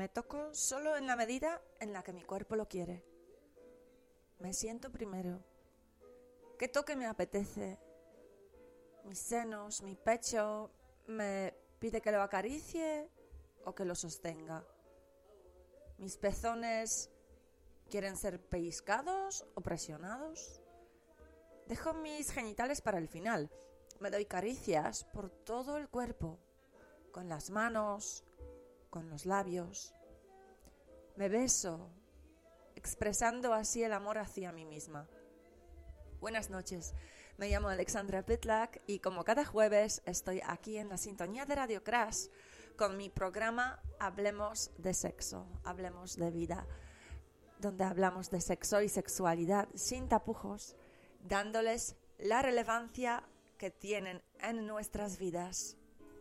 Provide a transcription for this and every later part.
Me toco solo en la medida en la que mi cuerpo lo quiere. Me siento primero. ¿Qué toque me apetece? Mis senos, mi pecho, ¿me pide que lo acaricie o que lo sostenga? Mis pezones quieren ser pellizcados o presionados. Dejo mis genitales para el final. Me doy caricias por todo el cuerpo, con las manos, con los labios. Me beso, expresando así el amor hacia mí misma. Buenas noches, me llamo Alexandra Pitlak y como cada jueves estoy aquí en la sintonía de Radio Crash con mi programa Hablemos de Sexo, Hablemos de Vida, donde hablamos de sexo y sexualidad sin tapujos, dándoles la relevancia que tienen en nuestras vidas.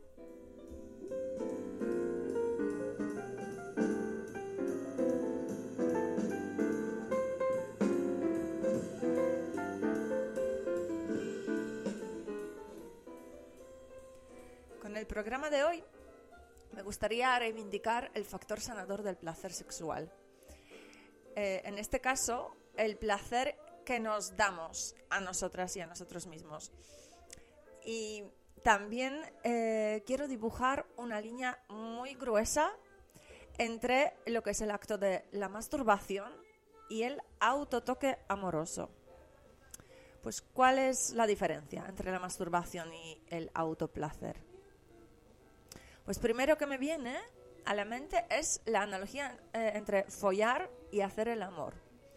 Con el programa de hoy me gustaría reivindicar el factor sanador del placer sexual. En este caso, el placer que nos damos a nosotras y a nosotros mismos. Y también quiero dibujar una línea muy gruesa entre lo que es el acto de la masturbación y el autotoque amoroso. Pues, ¿cuál es la diferencia entre la masturbación y el autoplacer? Pues primero que me viene a la mente es la analogía entre follar y hacer el amor.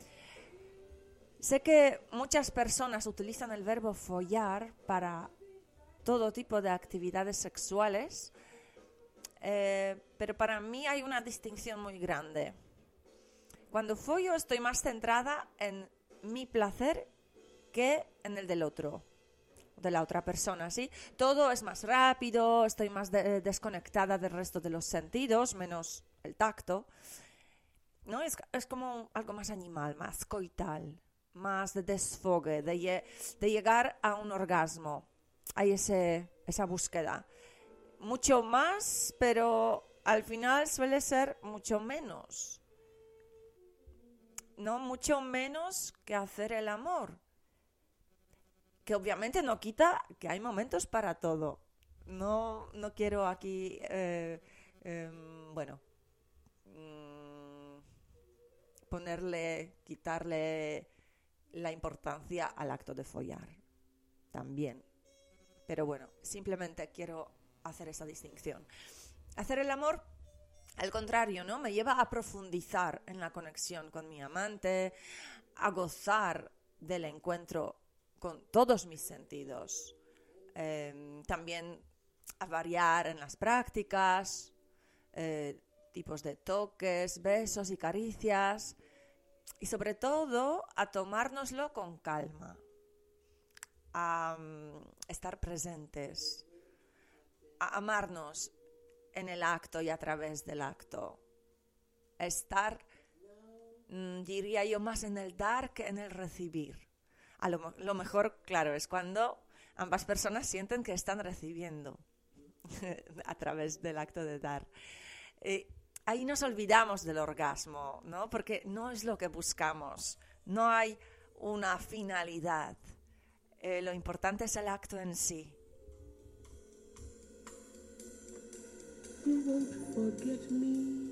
Sé que muchas personas utilizan el verbo follar para todo tipo de actividades sexuales, pero para mí hay una distinción muy grande. Cuando follo estoy más centrada en mi placer que en el del otro, de la otra persona, ¿sí? Todo es más rápido, estoy más desconectada del resto de los sentidos, menos el tacto, ¿no? Es como algo más animal, más coital, más de desfogue, de llegar a un orgasmo. Hay esa búsqueda. Mucho más, pero al final suele ser mucho menos. No mucho menos que hacer el amor. Que obviamente no quita que hay momentos para todo. No quiero aquí, quitarle la importancia al acto de follar. También. Pero bueno, simplemente quiero hacer esa distinción. Hacer el amor, al contrario, ¿no? Me lleva a profundizar en la conexión con mi amante, a gozar del encuentro con todos mis sentidos, también a variar en las prácticas, tipos de toques, besos y caricias, y sobre todo a tomárnoslo con calma, a estar presentes, a amarnos en el acto y a través del acto, a estar, diría yo, más en el dar que en el recibir. Lo mejor, claro, es cuando ambas personas sienten que están recibiendo a través del acto de dar. Ahí nos olvidamos del orgasmo, ¿no? Porque no es lo que buscamos, no hay una finalidad. Lo importante es el acto en sí. You won't forget me.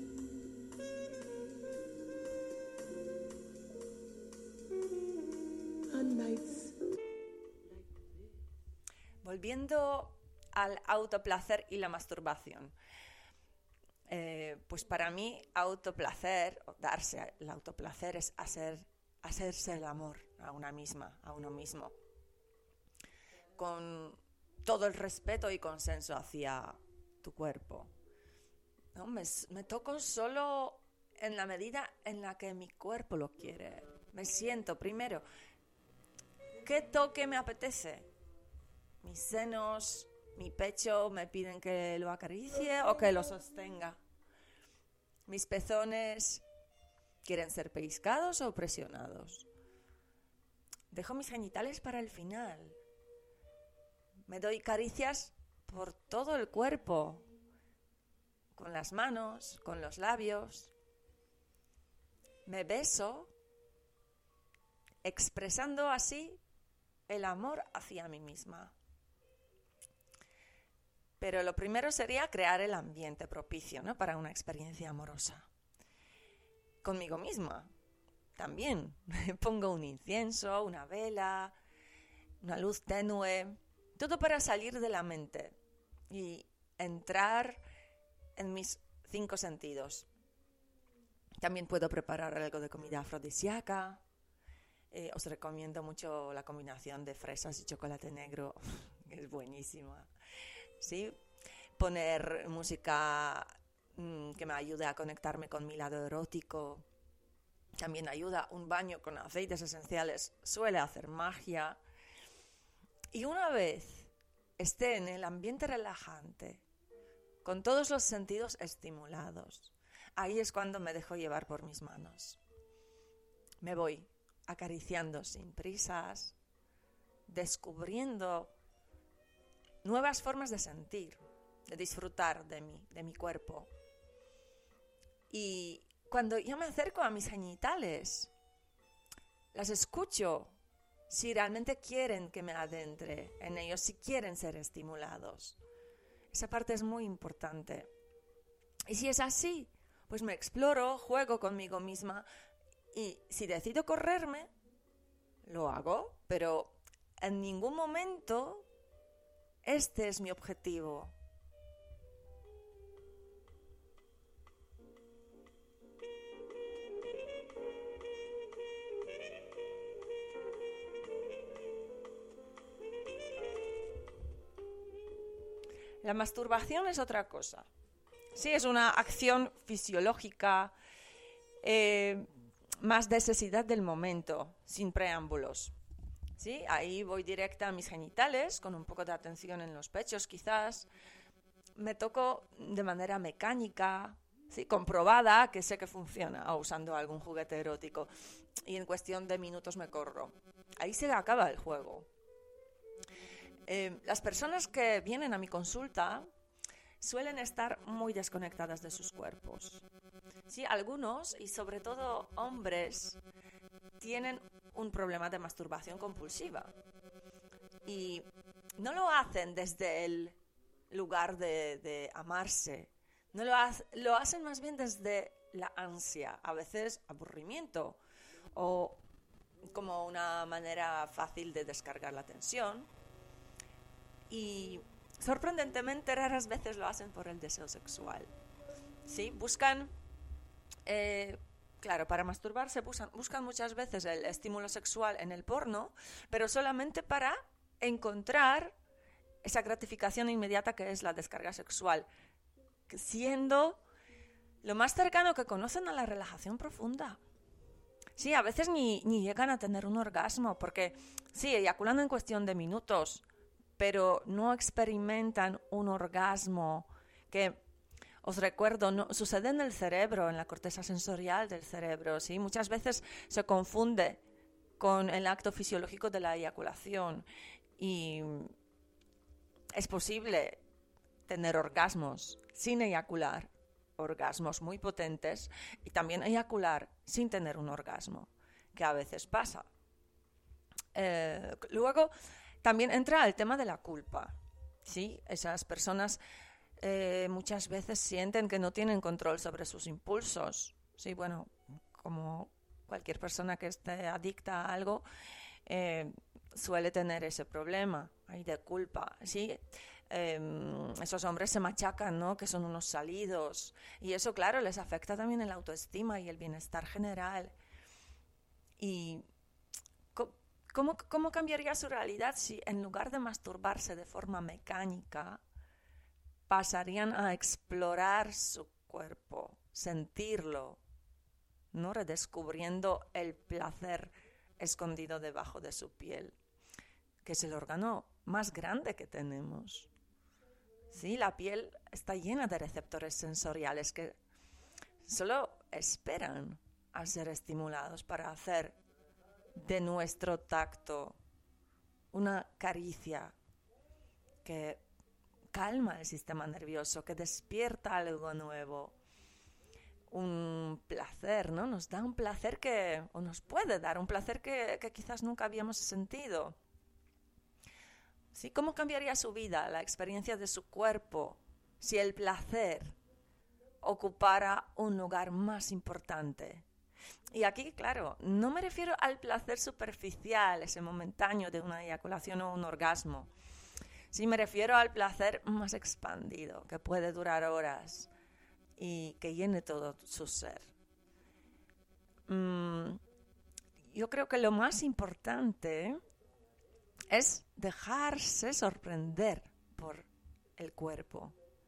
Volviendo al autoplacer y la masturbación, pues para mí autoplacer, darse el autoplacer es hacerse el amor a una misma, a uno mismo, con todo el respeto y consenso hacia tu cuerpo. ¿No? Me toco solo en la medida en la que mi cuerpo lo quiere. Me siento primero. ¿Qué toque me apetece? Mis senos, mi pecho me piden que lo acaricie o que lo sostenga. Mis pezones quieren ser pellizcados o presionados. Dejo mis genitales para el final. Me doy caricias por todo el cuerpo, con las manos, con los labios. Me beso, expresando así el amor hacia mí misma. Pero lo primero sería crear el ambiente propicio, ¿no?, para una experiencia amorosa. Conmigo misma también. Pongo un incienso, una vela, una luz tenue, todo para salir de la mente y entrar en mis 5 sentidos. También puedo preparar algo de comida afrodisíaca. Os recomiendo mucho la combinación de fresas y chocolate negro, que es buenísima. ¿Sí? Poner música que me ayude a conectarme con mi lado erótico. También ayuda. Un baño con aceites esenciales suele hacer magia. Y una vez esté en el ambiente relajante, con todos los sentidos estimulados, ahí es cuando me dejo llevar por mis manos. Me voy acariciando sin prisas, descubriendo nuevas formas de sentir, de disfrutar de mi cuerpo. Y cuando yo me acerco a mis genitales, las escucho si realmente quieren que me adentre en ellos, si quieren ser estimulados. Esa parte es muy importante. Y si es así, pues me exploro, juego conmigo misma y si decido correrme, lo hago, pero en ningún momento este es mi objetivo. La masturbación es otra cosa. Sí, es una acción fisiológica, más necesidad del momento, sin preámbulos. ¿Sí? Ahí voy directa a mis genitales, con un poco de atención en los pechos quizás. Me toco de manera mecánica, ¿sí?, comprobada, que sé que funciona, o usando algún juguete erótico. Y en cuestión de minutos me corro. Ahí se acaba el juego. Las personas que vienen a mi consulta suelen estar muy desconectadas de sus cuerpos. Sí, algunos, y sobre todo hombres, tienen un problema de masturbación compulsiva. Y no lo hacen desde el lugar de amarse. No lo hacen más bien desde la ansia, a veces aburrimiento, o como una manera fácil de descargar la tensión. Y sorprendentemente raras veces lo hacen por el deseo sexual. ¿Sí? Buscan, claro, para masturbarse buscan muchas veces el estímulo sexual en el porno, pero solamente para encontrar esa gratificación inmediata que es la descarga sexual, siendo lo más cercano que conocen a la relajación profunda. Sí, a veces ni llegan a tener un orgasmo, porque sí, eyaculan en cuestión de minutos, pero no experimentan un orgasmo que, os recuerdo, no, sucede en el cerebro, en la corteza sensorial del cerebro, ¿sí? Muchas veces se confunde con el acto fisiológico de la eyaculación y es posible tener orgasmos sin eyacular, orgasmos muy potentes, y también eyacular sin tener un orgasmo, que a veces pasa. Luego también entra el tema de la culpa, ¿sí? Esas personas muchas veces sienten que no tienen control sobre sus impulsos, ¿sí? Bueno, como cualquier persona que esté adicta a algo, suele tener ese problema ahí de culpa, ¿sí? Esos hombres se machacan, ¿no?, que son unos salidos, y eso, claro, les afecta también el autoestima y el bienestar general. Y ¿cómo cambiaría su realidad si en lugar de masturbarse de forma mecánica pasarían a explorar su cuerpo, sentirlo, ¿no?, redescubriendo el placer escondido debajo de su piel, que es el órgano más grande que tenemos? Sí, la piel está llena de receptores sensoriales que solo esperan a ser estimulados para hacer de nuestro tacto una caricia que calma el sistema nervioso, que despierta algo nuevo. Un placer, ¿no? Nos da un placer o nos puede dar un placer que quizás nunca habíamos sentido. ¿Sí? ¿Cómo cambiaría su vida, la experiencia de su cuerpo, si el placer ocupara un lugar más importante? Y aquí, claro, no me refiero al placer superficial, ese momentáneo de una eyaculación o un orgasmo. Sí, me refiero al placer más expandido, que puede durar horas y que llene todo su ser. Yo creo que lo más importante es dejarse sorprender por el cuerpo.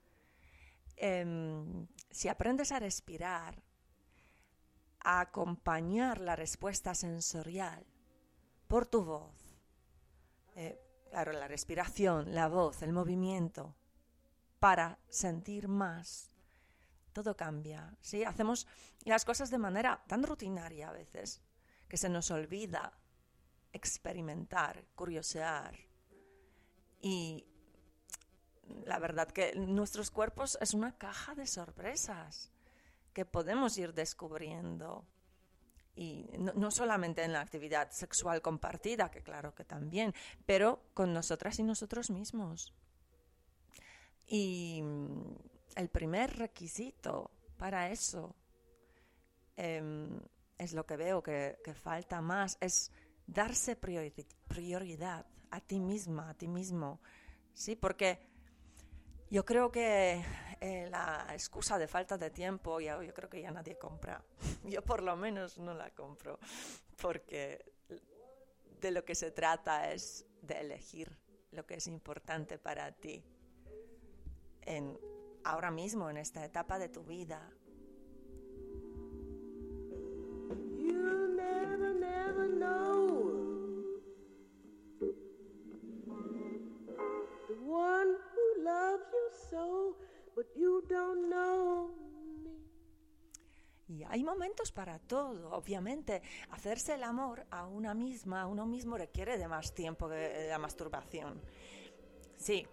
Si aprendes a respirar, a acompañar la respuesta sensorial por tu voz, claro, la respiración, la voz, el movimiento, para sentir más, todo cambia. ¿Sí? Hacemos las cosas de manera tan rutinaria a veces que se nos olvida experimentar, curiosear. Y la verdad que nuestros cuerpos es una caja de sorpresas que podemos ir descubriendo. Y no solamente en la actividad sexual compartida, que claro que también, pero con nosotras y nosotros mismos. Y el primer requisito para eso es lo que veo que falta más, es darse prioridad a ti misma, a ti mismo. Sí, porque yo creo que la excusa de falta de tiempo, yo creo que ya nadie compra. Yo por lo menos no la compro, porque de lo que se trata es de elegir lo que es importante para ti ahora mismo, en esta etapa de tu vida. You never know the one who loves you so, but you don't know me. Y hay momentos para todo, obviamente. Hacerse el amor a una misma, a uno mismo, requiere de más tiempo que la masturbación. Sí.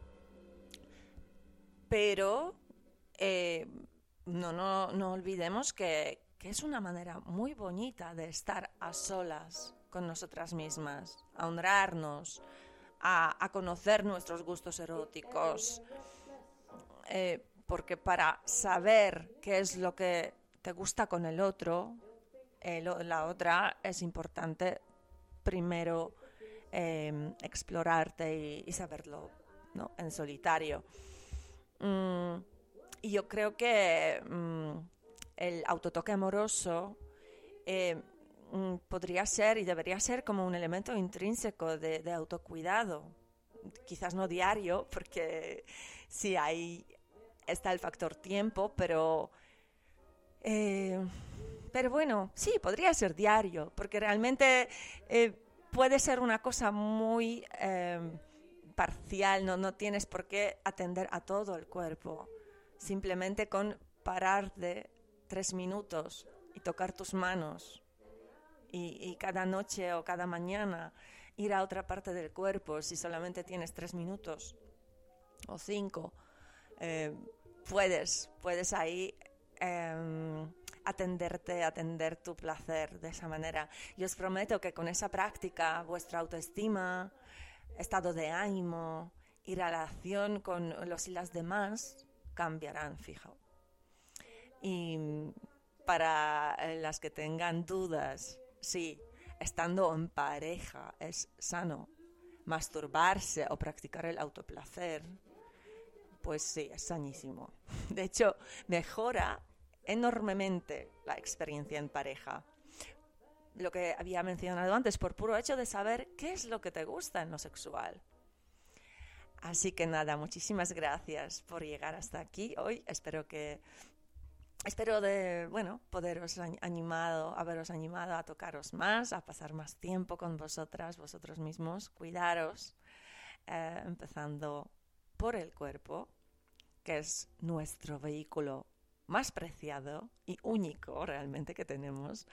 Pero no olvidemos que es una manera muy bonita de estar a solas con nosotras mismas, a honrarnos, a conocer nuestros gustos eróticos. Porque para saber qué es lo que te gusta con el otro, la otra, es importante primero explorarte y saberlo, ¿no? En solitario. Y yo creo que el autotoque amoroso podría ser y debería ser como un elemento intrínseco de autocuidado. Quizás no diario, porque sí, ahí está el factor tiempo, pero bueno, sí, podría ser diario, porque realmente puede ser una cosa muy parcial, no tienes por qué atender a todo el cuerpo. Simplemente con parar de 3 minutos y tocar tus manos y cada noche o cada mañana ir a otra parte del cuerpo, si solamente tienes 3 minutos o 5, puedes ahí atender tu placer de esa manera. Y os prometo que con esa práctica vuestra autoestima, estado de ánimo y relación con los y las demás cambiarán, fijo. Y para las que tengan dudas, sí, estando en pareja es sano masturbarse o practicar el autoplacer, pues sí, es sanísimo. De hecho, mejora enormemente la experiencia en pareja. Lo que había mencionado antes, por puro hecho de saber qué es lo que te gusta en lo sexual. Así que nada, muchísimas gracias por llegar hasta aquí hoy. Espero poderos haberos animado a tocaros más, a pasar más tiempo con vosotros mismos, cuidaros, empezando por el cuerpo, que es nuestro vehículo más preciado y único realmente que tenemos,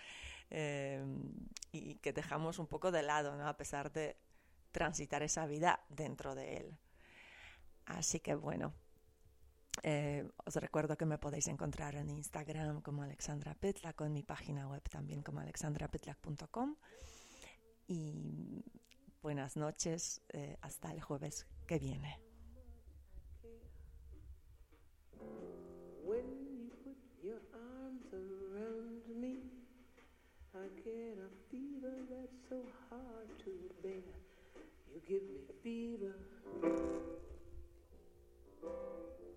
y que dejamos un poco de lado, ¿no? A pesar de transitar esa vida dentro de él. Así que bueno, os recuerdo que me podéis encontrar en Instagram como Alexandra Petlak o en mi página web también como alexandrapetlak.com. Y buenas noches, hasta el jueves que viene. When you put your arms around me, I get a fever that's so hard to bear. You give me fever.